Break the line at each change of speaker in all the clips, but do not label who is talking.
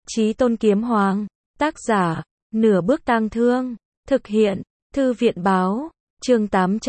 Chí Tôn Kiếm Hoàng, tác giả, Nửa Bước Tang Thương, thực hiện, Thư viện báo, chương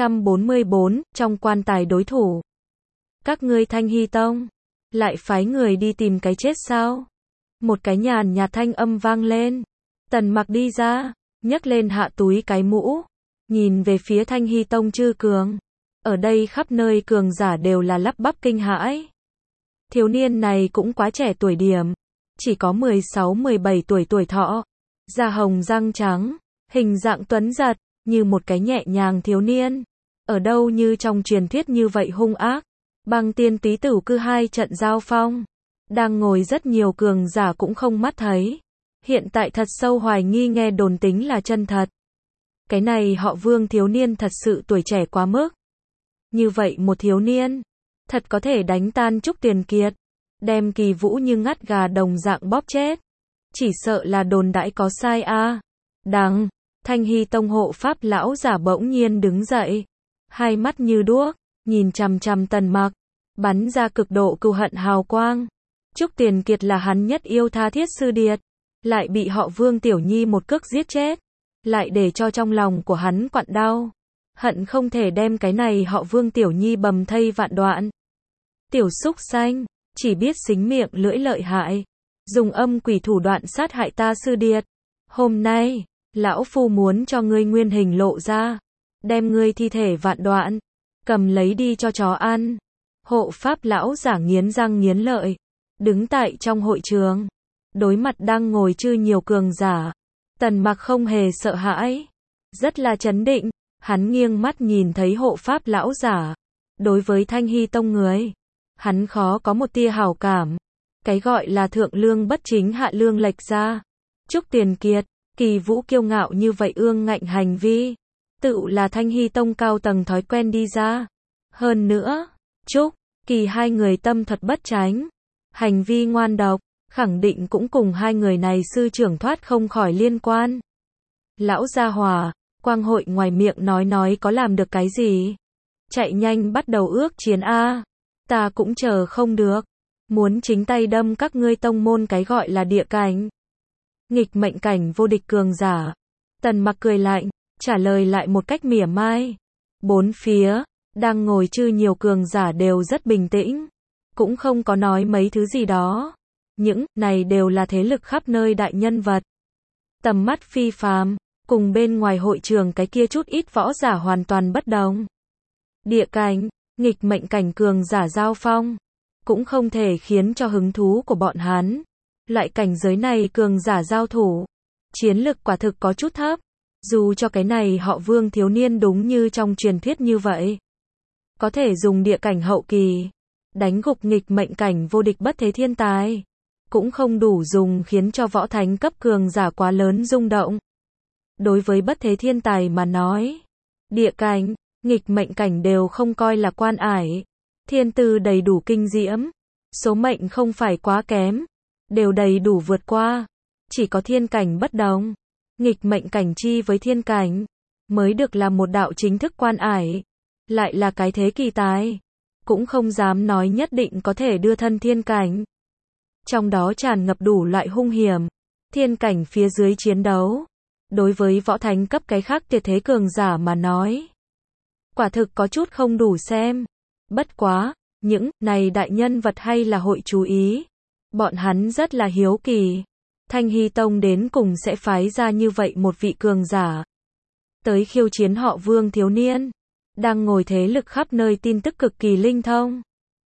844, trong quan tài đối thủ. Các ngươi Thanh Hy Tông, lại phái người đi tìm cái chết sao? Một cái nhàn nhạt thanh âm vang lên. Tần Mặc đi ra, nhấc lên hạ túi cái mũ, nhìn về phía Thanh Hy Tông chư cường. Ở đây khắp nơi cường giả đều là lắp bắp kinh hãi. Thiếu niên này cũng quá trẻ tuổi điểm, chỉ có 16-17 tuổi thọ, da hồng răng trắng, hình dạng tuấn giật, như một cái nhẹ nhàng thiếu niên. Ở đâu như trong truyền thuyết như vậy hung ác. Băng Tiên Túy Tử Cư hai trận giao phong, đang ngồi rất nhiều cường giả cũng không mắt thấy. Hiện tại thật sâu hoài nghi nghe đồn tính là chân thật. Cái này họ Vương thiếu niên thật sự tuổi trẻ quá mức. Như vậy một thiếu niên, thật có thể đánh tan Trúc Tiền Kiệt, đem Kỳ Vũ như ngắt gà đồng dạng bóp chết. Chỉ sợ là đồn đãi có sai a. Đằng, Thanh Hy Tông hộ pháp lão giả bỗng nhiên đứng dậy, hai mắt như đuốc, nhìn chằm chằm Tần Mặc, bắn ra cực độ cừu hận hào quang. Trúc Tiền Kiệt là hắn nhất yêu tha thiết sư điệt, lại bị họ Vương Tiểu Nhi một cước giết chết, lại để cho trong lòng của hắn quặn đau, hận không thể đem cái này họ Vương Tiểu Nhi bầm thây vạn đoạn. Tiểu súc sanh, chỉ biết xính miệng lưỡi lợi hại, dùng âm quỷ thủ đoạn sát hại ta sư điệt. Hôm nay, lão phu muốn cho ngươi nguyên hình lộ ra, đem ngươi thi thể vạn đoạn, cầm lấy đi cho chó ăn. Hộ pháp lão giả nghiến răng nghiến lợi, đứng tại trong hội trường, đối mặt đang ngồi chư nhiều cường giả. Tần Mặc không hề sợ hãi, rất là trấn định, hắn nghiêng mắt nhìn thấy hộ pháp lão giả. Đối với Thanh Hy Tông người, hắn khó có một tia hảo cảm. Cái gọi là thượng lương bất chính hạ lương lệch ra. Trúc Tiền Kiệt, Kỳ Vũ kiêu ngạo như vậy ương ngạnh hành vi, tự là Thanh Hy Tông cao tầng thói quen đi ra. Hơn nữa, Trúc, Kỳ hai người tâm thuật bất tránh, hành vi ngoan độc, khẳng định cũng cùng hai người này sư trưởng thoát không khỏi liên quan. Lão gia hỏa, quang hội ngoài miệng nói có làm được cái gì? Chạy nhanh bắt đầu ước chiến a, ta cũng chờ không được, muốn chính tay đâm các ngươi tông môn cái gọi là địa cảnh. Nghịch mệnh cảnh vô địch cường giả. Tần Mặc cười lạnh, trả lời lại một cách mỉa mai. Bốn phía, đang ngồi chư nhiều cường giả đều rất bình tĩnh, cũng không có nói mấy thứ gì đó. Những này đều là thế lực khắp nơi đại nhân vật. Tầm mắt phi phàm, cùng bên ngoài hội trường cái kia chút ít võ giả hoàn toàn bất đồng. Địa cảnh, nghịch mệnh cảnh cường giả giao phong, cũng không thể khiến cho hứng thú của bọn hắn. Loại cảnh giới này cường giả giao thủ, chiến lực quả thực có chút thấp. Dù cho cái này họ Vương thiếu niên đúng như trong truyền thuyết như vậy, có thể dùng địa cảnh hậu kỳ đánh gục nghịch mệnh cảnh vô địch bất thế thiên tài, cũng không đủ dùng khiến cho võ thánh cấp cường giả quá lớn rung động. Đối với bất thế thiên tài mà nói, địa cảnh, nghịch mệnh cảnh đều không coi là quan ải. Thiên tư đầy đủ kinh diễm, số mệnh không phải quá kém, đều đầy đủ vượt qua. Chỉ có thiên cảnh bất đồng, nghịch mệnh cảnh chi với thiên cảnh, mới được là một đạo chính thức quan ải, lại là cái thế kỳ tài, cũng không dám nói nhất định có thể đưa thân thiên cảnh. Trong đó tràn ngập đủ loại hung hiểm, thiên cảnh phía dưới chiến đấu, đối với võ thánh cấp cái khác tuyệt thế cường giả mà nói, quả thực có chút không đủ xem. Bất quá, những này đại nhân vật hay là hội chú ý, bọn hắn rất là hiếu kỳ. Thanh Hy Tông đến cùng sẽ phái ra như vậy một vị cường giả tới khiêu chiến họ Vương thiếu niên. Đang ngồi thế lực khắp nơi tin tức cực kỳ linh thông,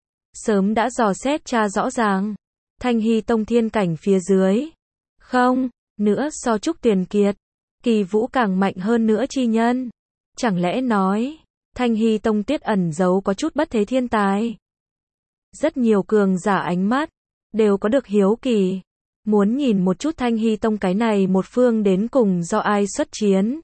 sớm đã dò xét tra rõ ràng. Thanh Hy Tông thiên cảnh phía dưới, không nữa so Trúc Tiền Kiệt, Kỳ Vũ càng mạnh hơn nữa chi nhân. Chẳng lẽ nói, Thanh Hy Tông tiết ẩn giấu có chút bất thế thiên tài? Rất nhiều cường giả ánh mắt đều có được hiếu kỳ, muốn nhìn một chút Thanh Hy Tông cái này một phương đến cùng do ai xuất chiến.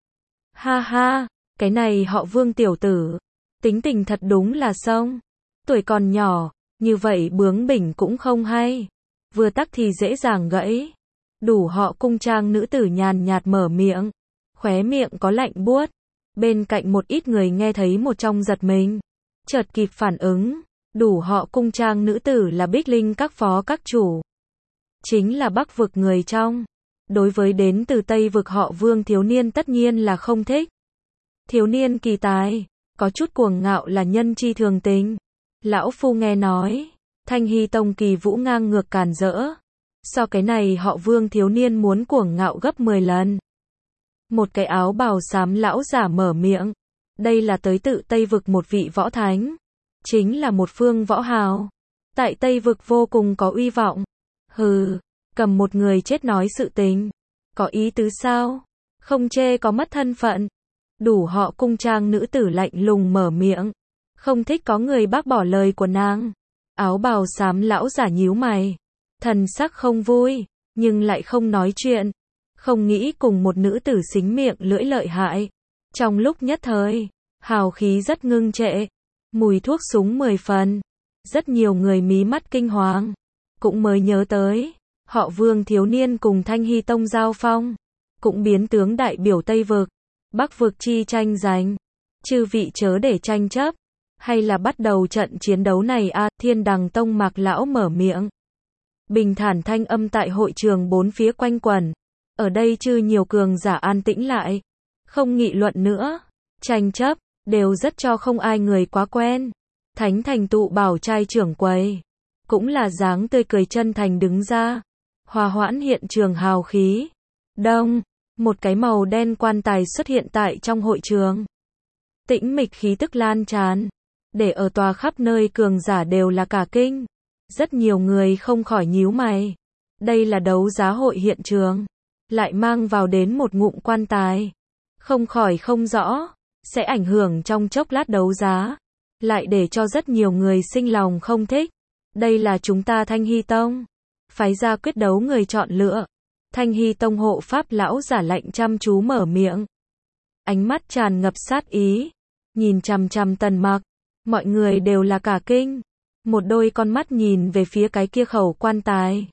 Ha ha, cái này họ Vương tiểu tử, tính tình thật đúng là xông, tuổi còn nhỏ, như vậy bướng bỉnh cũng không hay, vừa tắc thì dễ dàng gãy. Đủ họ cung trang nữ tử nhàn nhạt mở miệng, khóe miệng có lạnh buốt. Bên cạnh một ít người nghe thấy một trong giật mình, chợt kịp phản ứng, đủ họ cung trang nữ tử là Bích Linh các phó các chủ. chính là Bắc vực người trong. Đối với đến từ Tây vực họ Vương thiếu niên tất nhiên là không thích. Thiếu niên kỳ tài, có chút cuồng ngạo là nhân chi thường tình. Lão phu nghe nói, Thanh Hy Tông kỳ vũ ngang ngược càn rỡ. So cái này họ Vương thiếu niên muốn cuồng ngạo gấp 10 lần. Một cái áo bào xám lão giả mở miệng. Đây là tới tự Tây vực một vị võ thánh. Chính là một phương võ hào. Tại Tây vực vô cùng có uy vọng. Hừ, cầm một người chết nói sự tình. Có ý tứ sao? Không chê có mất thân phận. Đủ họ cung trang nữ tử lạnh lùng mở miệng. Không thích có người bác bỏ lời của nàng. Áo bào xám lão giả nhíu mày. Thần sắc không vui, nhưng lại không nói chuyện. Không nghĩ cùng một nữ tử xính miệng lưỡi lợi hại. Trong lúc nhất thời, hào khí rất ngưng trệ. Mùi thuốc súng 10 phần. Rất nhiều người mí mắt kinh hoàng. Cũng mới nhớ tới, họ Vương thiếu niên cùng Thanh Hy Tông giao phong. Cũng biến tướng đại biểu Tây vực, Bắc vực chi tranh giành. Chư vị chớ để tranh chấp. Hay là bắt đầu trận chiến đấu này a? Thiên Đằng Tông Mạc lão mở miệng. Bình thản thanh âm tại hội trường bốn phía quanh quẩn. Ở đây chư nhiều cường giả an tĩnh lại. Không nghị luận nữa. Tranh chấp, đều rất cho không ai người quá quen. Thánh Thành Tụ Bảo trai trưởng quầy. Cũng là dáng tươi cười chân thành đứng ra. Hòa hoãn hiện trường hào khí. Đông, một cái màu đen quan tài xuất hiện tại trong hội trường. Tĩnh mịch khí tức lan tràn. Để ở tòa khắp nơi cường giả đều là cả kinh. Rất nhiều người không khỏi nhíu mày. Đây là đấu giá hội hiện trường. Lại mang vào đến một ngụm quan tài. Không khỏi không rõ. Sẽ ảnh hưởng trong chốc lát đấu giá. Lại để cho rất nhiều người sinh lòng không thích. Đây là chúng ta Thanh Hy Tông. Phái ra quyết đấu người chọn lựa. Thanh Hy Tông hộ pháp lão giả lạnh chăm chú mở miệng. Ánh mắt tràn ngập sát ý. Nhìn chằm chằm Tần Mặc. Mọi người đều là cả kinh. Một đôi con mắt nhìn về phía cái kia khẩu quan tài.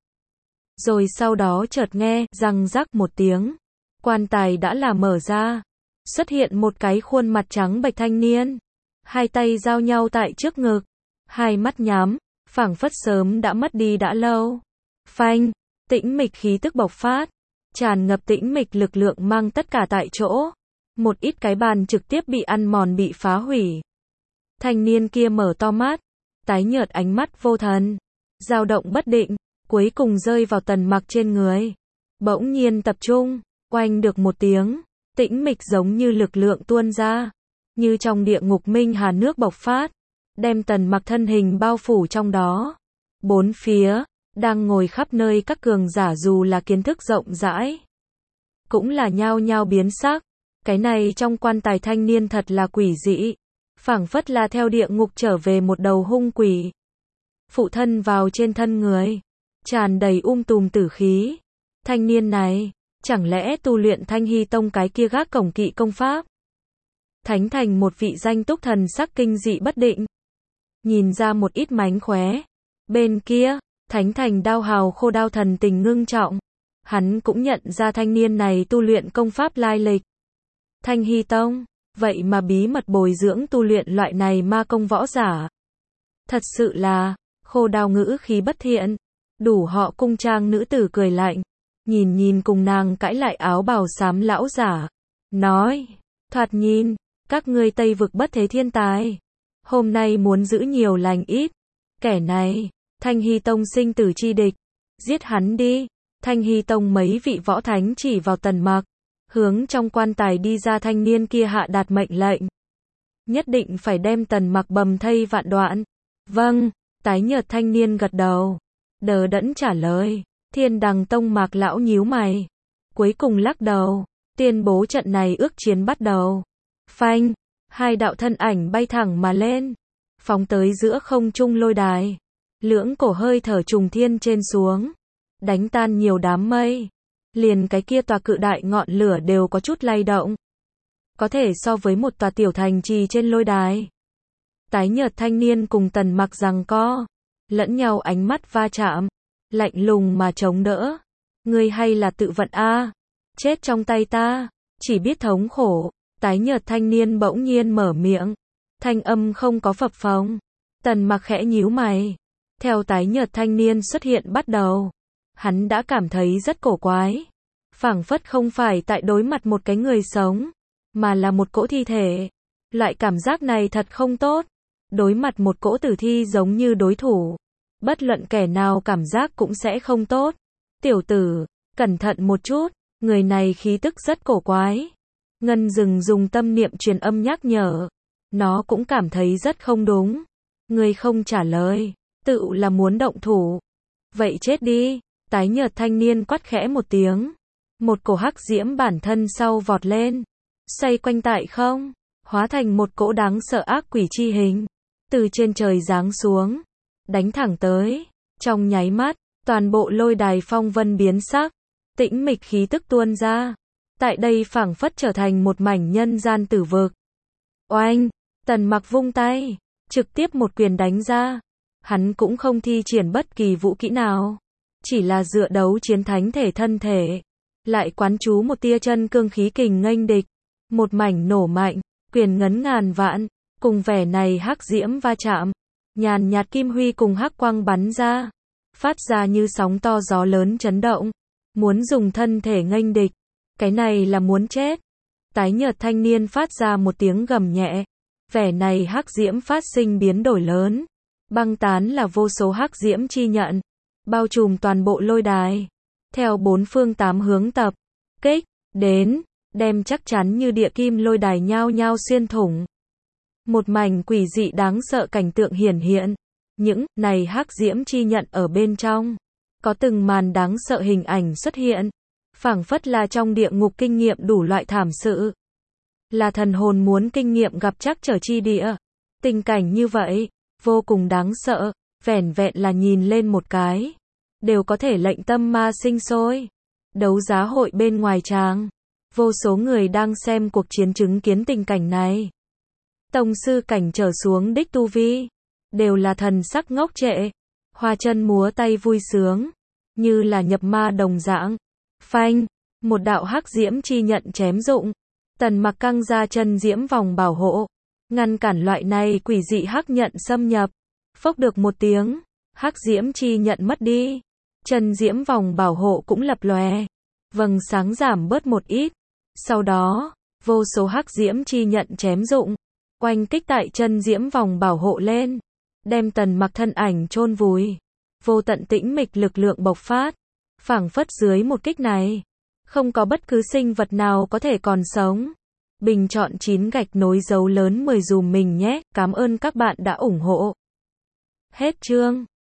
Rồi sau đó chợt nghe răng rắc một tiếng. Quan tài đã là mở ra. Xuất hiện một cái khuôn mặt trắng bệch thanh niên. Hai tay giao nhau tại trước ngực. Hai mắt nhắm, phảng phất sớm đã mất đi đã lâu. Phanh, tĩnh mịch khí tức bộc phát. Tràn ngập tĩnh mịch lực lượng mang tất cả tại chỗ. Một ít cái bàn trực tiếp bị ăn mòn bị phá hủy. Thanh niên kia mở to mắt. Tái nhợt ánh mắt vô thần. Dao động bất định. Cuối cùng rơi vào Tần Mặc trên người. Bỗng nhiên tập trung. Oanh được một tiếng. Tĩnh mịch giống như lực lượng tuôn ra. Như trong địa ngục minh hà nước bộc phát. Đem Tần Mặc thân hình bao phủ trong đó. Bốn phía. Đang ngồi khắp nơi các cường giả dù là kiến thức rộng rãi. Cũng là nhao nhao biến sắc. Cái này trong quan tài thanh niên thật là quỷ dị. Phảng phất là theo địa ngục trở về một đầu hung quỷ. Phụ thân vào trên thân người. Tràn đầy tùm tử khí. Thanh niên này, chẳng lẽ tu luyện Thanh Hy Tông cái kia gác cổng kỵ công pháp? Thánh Thành một vị danh túc thần sắc kinh dị bất định. Nhìn ra một ít mánh khóe. Bên kia, Thánh Thành đao hào khô đao thần tình ngưng trọng. Hắn cũng nhận ra thanh niên này tu luyện công pháp lai lịch. Thanh Hy Tông, vậy mà bí mật bồi dưỡng tu luyện loại này ma công võ giả. Thật sự là, khô đao ngữ khí bất thiện. Đủ họ cung trang nữ tử cười lạnh. Nhìn cùng nàng cãi lại áo bào xám lão giả. Nói, thoạt nhìn, các ngươi Tây vực bất thế thiên tài. Hôm nay muốn giữ nhiều lành ít. Kẻ này, Thanh Hy Tông sinh tử chi địch. Giết hắn đi. Thanh Hy Tông mấy vị võ thánh chỉ vào Tần Mặc. Hướng trong quan tài đi ra thanh niên kia hạ đạt mệnh lệnh. Nhất định phải đem Tần Mặc bầm thây vạn đoạn. Vâng, tái nhợt thanh niên gật đầu. Đờ đẫn trả lời. Thiên Đằng Tông Mạc lão nhíu mày. Cuối cùng lắc đầu. Tuyên bố trận này ước chiến bắt đầu. Phanh, hai đạo thân ảnh bay thẳng mà lên. Phóng tới giữa không trung lôi đài. Lưỡng cổ hơi thở trùng thiên trên xuống. Đánh tan nhiều đám mây. Liền cái kia tòa cự đại ngọn lửa đều có chút lay động. Có thể so với một tòa tiểu thành trì trên lôi đài. Tái nhợt thanh niên cùng Tần Mặc giằng co. Lẫn nhau ánh mắt va chạm. Lạnh lùng mà chống đỡ. Ngươi hay là tự vận a? Chết trong tay ta. Chỉ biết thống khổ. Tái nhợt thanh niên bỗng nhiên mở miệng. Thanh âm không có phập phồng. Tần Mặc khẽ nhíu mày. Theo tái nhợt thanh niên xuất hiện bắt đầu. hắn đã cảm thấy rất cổ quái. Phảng phất không phải tại đối mặt một cái người sống, mà là một cỗ thi thể. Loại cảm giác này thật không tốt. Đối mặt một cỗ tử thi giống như đối thủ. Bất luận kẻ nào cảm giác cũng sẽ không tốt. Tiểu tử, cẩn thận một chút, người này khí tức rất cổ quái. Ngân Dừng dùng tâm niệm truyền âm nhắc nhở. Nó cũng cảm thấy rất không đúng. Người không trả lời, tự là muốn động thủ. Vậy chết đi, tái nhợt thanh niên quát khẽ một tiếng. Một cổ hắc diễm bản thân sau vọt lên. Xoay quanh tại không, hóa thành một cỗ đáng sợ ác quỷ chi hình. Từ trên trời giáng xuống, đánh thẳng tới. Trong nháy mắt, toàn bộ lôi đài phong vân biến sắc. Tĩnh mịch khí tức tuôn ra. Tại đây phảng phất trở thành một mảnh nhân gian tử vực. Oanh, Tần Mặc vung tay, trực tiếp một quyền đánh ra. Hắn cũng không thi triển bất kỳ vũ kỹ nào, chỉ là dựa đấu chiến thánh thể thân thể, lại quán chú một tia chân cương khí kình nghênh địch. Một mảnh nổ mạnh, quyền ngấn ngàn vạn, cùng vẻ này hắc diễm va chạm, nhàn nhạt kim huy cùng hắc quang bắn ra, phát ra như sóng to gió lớn chấn động, muốn dùng thân thể nghênh địch. Cái này là muốn chết. Tái nhợt thanh niên phát ra một tiếng gầm nhẹ. Vẻ này hắc diễm phát sinh biến đổi lớn. Băng tán là vô số hắc diễm chi nhận, bao trùm toàn bộ lôi đài. Theo bốn phương tám hướng tập kích đến, đem chắc chắn như địa kim lôi đài nhao nhao xuyên thủng. Một mảnh quỷ dị đáng sợ cảnh tượng hiển hiện. Những này hắc diễm chi nhận ở bên trong, có từng màn đáng sợ hình ảnh xuất hiện. Phảng phất là trong địa ngục kinh nghiệm đủ loại thảm sự. Là thần hồn muốn kinh nghiệm gặp trắc trở chi địa. Tình cảnh như vậy, vô cùng đáng sợ, vẻn vẹn là nhìn lên một cái, đều có thể lệnh tâm ma sinh sôi. Đấu giá hội bên ngoài tràng, vô số người đang xem cuộc chiến chứng kiến tình cảnh này. Tông sư cảnh trở xuống đích tu vi, đều là thần sắc ngốc trệ, hoa chân múa tay vui sướng, như là nhập ma đồng dạng. Phanh, một đạo hắc diễm chi nhận chém dụng. Tần Mặc căng ra chân diễm vòng bảo hộ, ngăn cản loại này quỷ dị hắc nhận xâm nhập. Phốc được một tiếng, hắc diễm chi nhận mất đi. Chân diễm vòng bảo hộ cũng lập lòe, vầng sáng giảm bớt một ít. Sau đó, vô số hắc diễm chi nhận chém dụng, oanh kích tại chân diễm vòng bảo hộ lên, đem Tần Mặc thân ảnh chôn vùi. Vô tận tĩnh mịch lực lượng bộc phát. Phảng phất dưới một kích này, không có bất cứ sinh vật nào có thể còn sống. Bình chọn 9 gạch nối dấu lớn 10 dùm mình nhé. Cảm ơn các bạn đã ủng hộ. Hết chương.